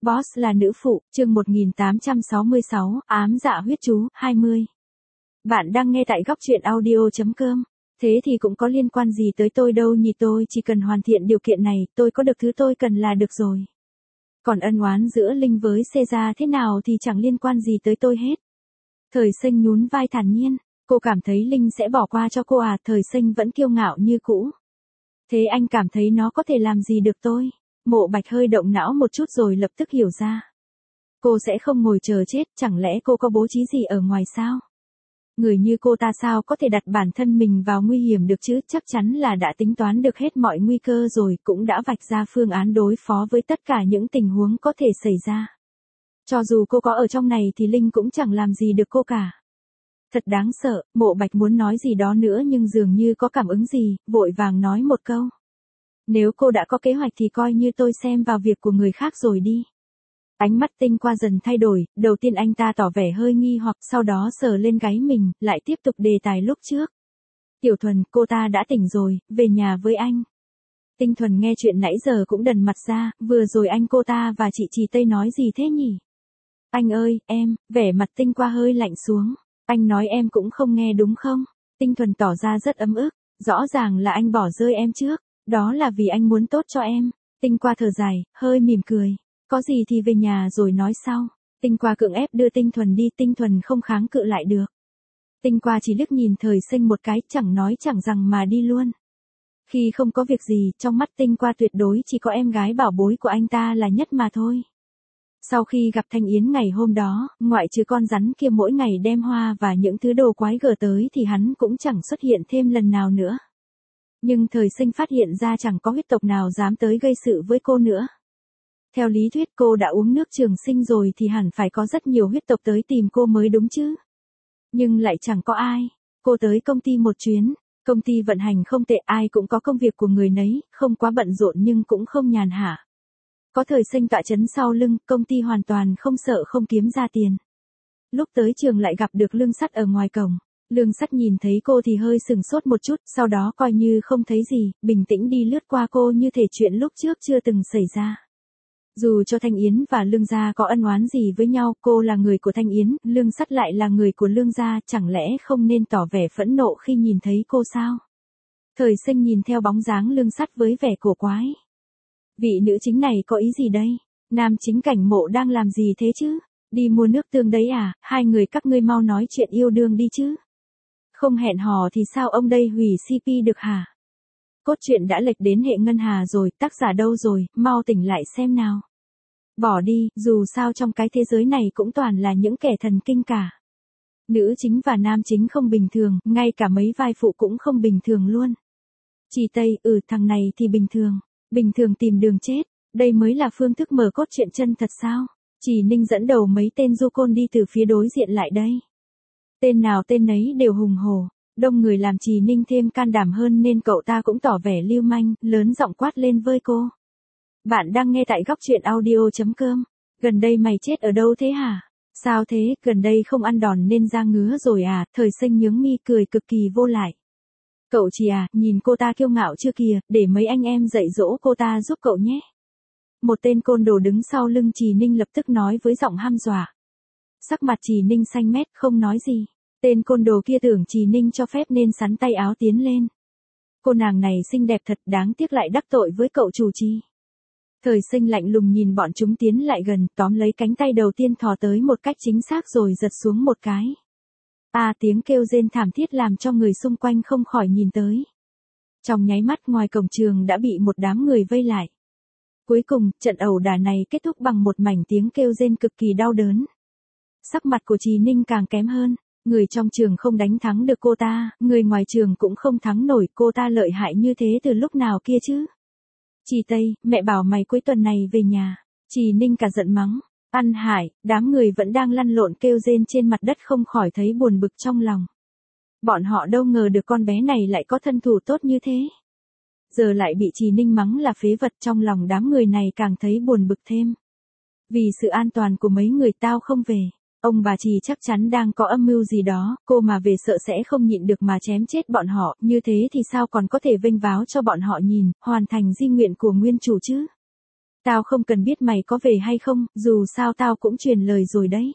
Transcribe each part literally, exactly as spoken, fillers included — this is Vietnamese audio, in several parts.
Boss là nữ phụ, chương một nghìn tám trăm sáu mươi sáu, ám dạ huyết chú, hai mươi. Bạn đang nghe tại góc truyện audio chấm com. Thế thì cũng có liên quan gì tới tôi đâu nhỉ, tôi chỉ cần hoàn thiện điều kiện này, tôi có được thứ tôi cần là được rồi. Còn ân oán giữa Linh với Caesar thế nào thì chẳng liên quan gì tới tôi hết. Thời Sinh nhún vai thản nhiên, cô cảm thấy Linh sẽ bỏ qua cho cô à? Thời Sinh vẫn kiêu ngạo như cũ. Thế anh cảm thấy nó có thể làm gì được tôi? Mộ Bạch hơi động não một chút rồi lập tức hiểu ra. Cô sẽ không ngồi chờ chết, chẳng lẽ cô có bố trí gì ở ngoài sao? Người như cô ta sao có thể đặt bản thân mình vào nguy hiểm được chứ, chắc chắn là đã tính toán được hết mọi nguy cơ rồi, cũng đã vạch ra phương án đối phó với tất cả những tình huống có thể xảy ra. Cho dù cô có ở trong này thì Linh cũng chẳng làm gì được cô cả. Thật đáng sợ, Mộ Bạch muốn nói gì đó nữa nhưng dường như có cảm ứng gì, vội vàng nói một câu. Nếu cô đã có kế hoạch thì coi như tôi xem vào việc của người khác rồi đi. Ánh mắt Tinh Qua dần thay đổi, đầu tiên anh ta tỏ vẻ hơi nghi hoặc, sau đó sờ lên gáy mình, lại tiếp tục đề tài lúc trước. Tiểu Thuần, cô ta đã tỉnh rồi, về nhà với anh. Tinh Thuần nghe chuyện nãy giờ cũng đần mặt ra, vừa rồi anh cô ta và chị Trì Tây nói gì thế nhỉ? Anh ơi, em, vẻ mặt Tinh Qua hơi lạnh xuống. Anh nói em cũng không nghe đúng không? Tinh Thuần tỏ ra rất ấm ức, rõ ràng là anh bỏ rơi em trước. Đó là vì anh muốn tốt cho em. Tinh Qua thở dài, hơi mỉm cười. Có gì thì về nhà rồi nói sau. Tinh Qua cưỡng ép đưa Tinh Thuần đi, Tinh Thuần không kháng cự lại được. Tinh Qua chỉ liếc nhìn Thời Sinh một cái, chẳng nói chẳng rằng mà đi luôn. Khi không có việc gì, trong mắt Tinh Qua tuyệt đối chỉ có em gái bảo bối của anh ta là nhất mà thôi. Sau khi gặp Thanh Yến ngày hôm đó, ngoại trừ con rắn kia mỗi ngày đem hoa và những thứ đồ quái gở tới thì hắn cũng chẳng xuất hiện thêm lần nào nữa. Nhưng Thời Sinh phát hiện ra chẳng có huyết tộc nào dám tới gây sự với cô nữa. Theo lý thuyết cô đã uống nước trường sinh rồi thì hẳn phải có rất nhiều huyết tộc tới tìm cô mới đúng chứ. Nhưng lại chẳng có ai. Cô tới công ty một chuyến, công ty vận hành không tệ, ai cũng có công việc của người nấy, không quá bận rộn nhưng cũng không nhàn hạ. Có Thời Sinh tọa chấn sau lưng, công ty hoàn toàn không sợ không kiếm ra tiền. Lúc tới trường lại gặp được Lương Sắt ở ngoài cổng. Lương Sắt nhìn thấy cô thì hơi sừng sốt một chút, sau đó coi như không thấy gì, bình tĩnh đi lướt qua cô như thể chuyện lúc trước chưa từng xảy ra. Dù cho Thanh Yến và Lương gia có ân oán gì với nhau, cô là người của Thanh Yến, Lương Sắt lại là người của Lương gia, chẳng lẽ không nên tỏ vẻ phẫn nộ khi nhìn thấy cô sao? Thời Sinh nhìn theo bóng dáng Lương Sắt với vẻ cổ quái. Vị nữ chính này có ý gì đây? Nam chính Cảnh Mộ đang làm gì thế chứ? Đi mua nước tương đấy à? Hai người các ngươi mau nói chuyện yêu đương đi chứ. Không hẹn hò thì sao ông đây hủy xê pê được hả? Cốt truyện đã lệch đến hệ ngân hà rồi, tác giả đâu rồi, mau tỉnh lại xem nào. Bỏ đi, dù sao trong cái thế giới này cũng toàn là những kẻ thần kinh cả. Nữ chính và nam chính không bình thường, ngay cả mấy vai phụ cũng không bình thường luôn. Trì Tây, ừ thằng này thì bình thường, bình thường tìm đường chết, đây mới là phương thức mở cốt truyện chân thật sao? Trì Ninh dẫn đầu mấy tên du côn đi từ phía đối diện lại đây. Tên nào tên nấy đều hùng hổ, đông người làm Trì Ninh thêm can đảm hơn nên cậu ta cũng tỏ vẻ lưu manh, lớn giọng quát lên với cô. Bạn đang nghe tại góc truyện audio chấm com. Gần đây mày chết ở đâu thế hả? Sao thế, gần đây không ăn đòn nên da ngứa rồi à? Thời Sinh nhướng mi cười cực kỳ vô lại. Cậu Trì à, nhìn cô ta kiêu ngạo chưa kìa, để mấy anh em dạy dỗ cô ta giúp cậu nhé. Một tên côn đồ đứng sau lưng Trì Ninh lập tức nói với giọng hăm dọa. Sắc mặt Trì Ninh xanh mét không nói gì. Tên côn đồ kia tưởng Trì Ninh cho phép nên sắn tay áo tiến lên. Cô nàng này xinh đẹp thật, đáng tiếc lại đắc tội với cậu chủ Trì. Thời Sinh lạnh lùng nhìn bọn chúng tiến lại gần, tóm lấy cánh tay đầu tiên thò tới một cách chính xác rồi giật xuống một cái. À, tiếng kêu rên thảm thiết làm cho người xung quanh không khỏi nhìn tới. Trong nháy mắt ngoài cổng trường đã bị một đám người vây lại. Cuối cùng, trận ẩu đả này kết thúc bằng một mảnh tiếng kêu rên cực kỳ đau đớn. Sắc mặt của Trì Ninh càng kém hơn. Người trong trường không đánh thắng được cô ta, người ngoài trường cũng không thắng nổi, cô ta lợi hại như thế từ lúc nào kia chứ? Trì Tây, mẹ bảo mày cuối tuần này về nhà. Trì Ninh cả giận mắng. Ăn hại, đám người vẫn đang lăn lộn kêu rên trên mặt đất không khỏi thấy buồn bực trong lòng. Bọn họ đâu ngờ được con bé này lại có thân thủ tốt như thế. Giờ lại bị Trì Ninh mắng là phế vật, trong lòng đám người này càng thấy buồn bực thêm. Vì sự an toàn của mấy người tao không về. Ông bà Trì chắc chắn đang có âm mưu gì đó, cô mà về sợ sẽ không nhịn được mà chém chết bọn họ, như thế thì sao còn có thể vênh váo cho bọn họ nhìn, hoàn thành di nguyện của nguyên chủ chứ. Tao không cần biết mày có về hay không, dù sao tao cũng truyền lời rồi đấy.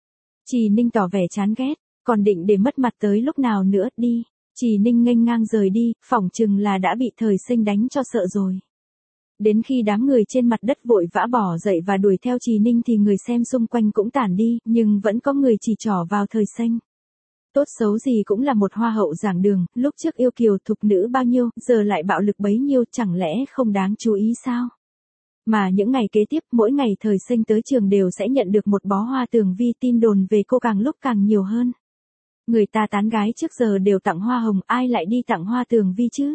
Trì Ninh tỏ vẻ chán ghét, còn định để mất mặt tới lúc nào nữa, đi. Trì Ninh nghênh ngang rời đi, phỏng chừng là đã bị Thời Sinh đánh cho sợ rồi. Đến khi đám người trên mặt đất vội vã bỏ dậy và đuổi theo Trì Ninh thì người xem xung quanh cũng tản đi, nhưng vẫn có người chỉ trỏ vào Thời Sinh. Tốt xấu gì cũng là một hoa hậu giảng đường, lúc trước yêu kiều thục nữ bao nhiêu, giờ lại bạo lực bấy nhiêu, chẳng lẽ không đáng chú ý sao? Mà những ngày kế tiếp, mỗi ngày Thời Sinh tới trường đều sẽ nhận được một bó hoa tường vi, tin đồn về cô càng lúc càng nhiều hơn. Người ta tán gái trước giờ đều tặng hoa hồng, ai lại đi tặng hoa tường vi chứ?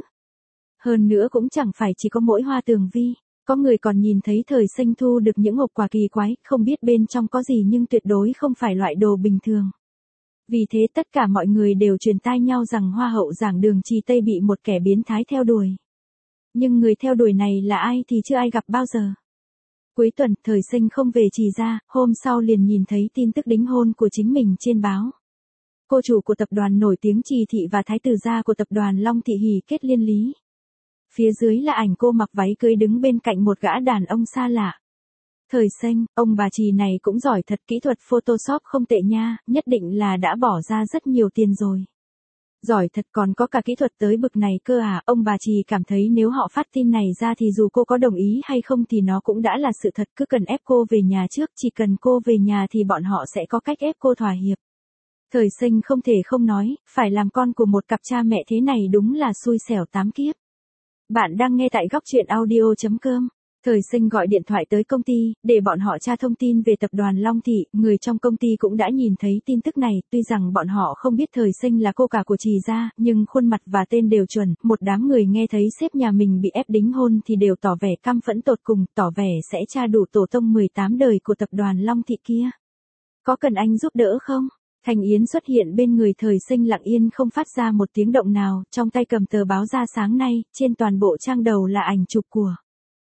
Hơn nữa cũng chẳng phải chỉ có mỗi hoa tường vi, có người còn nhìn thấy Thời Sinh thu được những hộp quà kỳ quái, không biết bên trong có gì nhưng tuyệt đối không phải loại đồ bình thường. Vì thế tất cả mọi người đều truyền tai nhau rằng hoa hậu giảng đường Trì Tây bị một kẻ biến thái theo đuổi. Nhưng người theo đuổi này là ai thì chưa ai gặp bao giờ. Cuối tuần, Thời Sinh không về Trì ra, hôm sau liền nhìn thấy tin tức đính hôn của chính mình trên báo. Cô chủ của tập đoàn nổi tiếng Trì Thị và thái tử gia của tập đoàn Long Thị Hỷ kết liên lý. Phía dưới là ảnh cô mặc váy cưới đứng bên cạnh một gã đàn ông xa lạ. Thời Sinh, ông bà Trì này cũng giỏi thật, kỹ thuật Photoshop không tệ nha, nhất định là đã bỏ ra rất nhiều tiền rồi. Giỏi thật, còn có cả kỹ thuật tới bực này cơ à, ông bà Trì cảm thấy nếu họ phát tin này ra thì dù cô có đồng ý hay không thì nó cũng đã là sự thật, cứ cần ép cô về nhà trước, chỉ cần cô về nhà thì bọn họ sẽ có cách ép cô thỏa hiệp. Thời Sinh không thể không nói, phải làm con của một cặp cha mẹ thế này đúng là xui xẻo tám kiếp. Bạn đang nghe tại góc truyện audio chấm com. Thời Sinh gọi điện thoại tới công ty, để bọn họ tra thông tin về tập đoàn Long Thị, người trong công ty cũng đã nhìn thấy tin tức này, tuy rằng bọn họ không biết Thời Sinh là cô cả của Trì gia, nhưng khuôn mặt và tên đều chuẩn, một đám người nghe thấy sếp nhà mình bị ép đính hôn thì đều tỏ vẻ căm phẫn tột cùng, tỏ vẻ sẽ tra đủ tổ tông mười tám đời của tập đoàn Long Thị kia. Có cần anh giúp đỡ không? Thành Yến xuất hiện bên người Thời Sinh lặng yên không phát ra một tiếng động nào, trong tay cầm tờ báo ra sáng nay, trên toàn bộ trang đầu là ảnh chụp của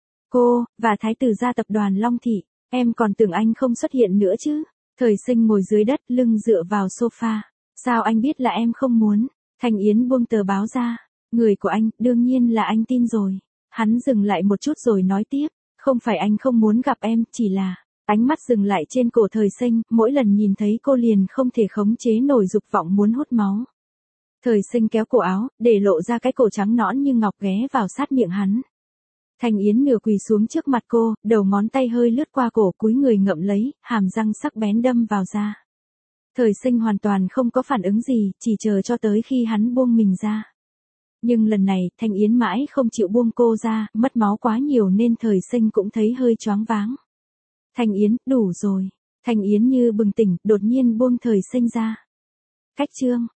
cô, và thái tử gia tập đoàn Long Thị. Em còn tưởng anh không xuất hiện nữa chứ. Thời Sinh ngồi dưới đất, lưng dựa vào sofa. Sao anh biết là em không muốn? Thành Yến buông tờ báo ra. Người của anh, đương nhiên là anh tin rồi. Hắn dừng lại một chút rồi nói tiếp. Không phải anh không muốn gặp em, chỉ là... Ánh mắt dừng lại trên cổ Thời Sinh, mỗi lần nhìn thấy cô liền không thể khống chế nổi dục vọng muốn hút máu. Thời Sinh kéo cổ áo, để lộ ra cái cổ trắng nõn như ngọc ghé vào sát miệng hắn. Thành Yến nửa quỳ xuống trước mặt cô, đầu ngón tay hơi lướt qua cổ, cúi người ngậm lấy, hàm răng sắc bén đâm vào da. Thời Sinh hoàn toàn không có phản ứng gì, chỉ chờ cho tới khi hắn buông mình ra. Nhưng lần này, Thành Yến mãi không chịu buông cô ra, mất máu quá nhiều nên Thời Sinh cũng thấy hơi choáng váng. Thành Yến, đủ rồi. Thành Yến như bừng tỉnh, đột nhiên buông Thời Sinh ra. Cách chương.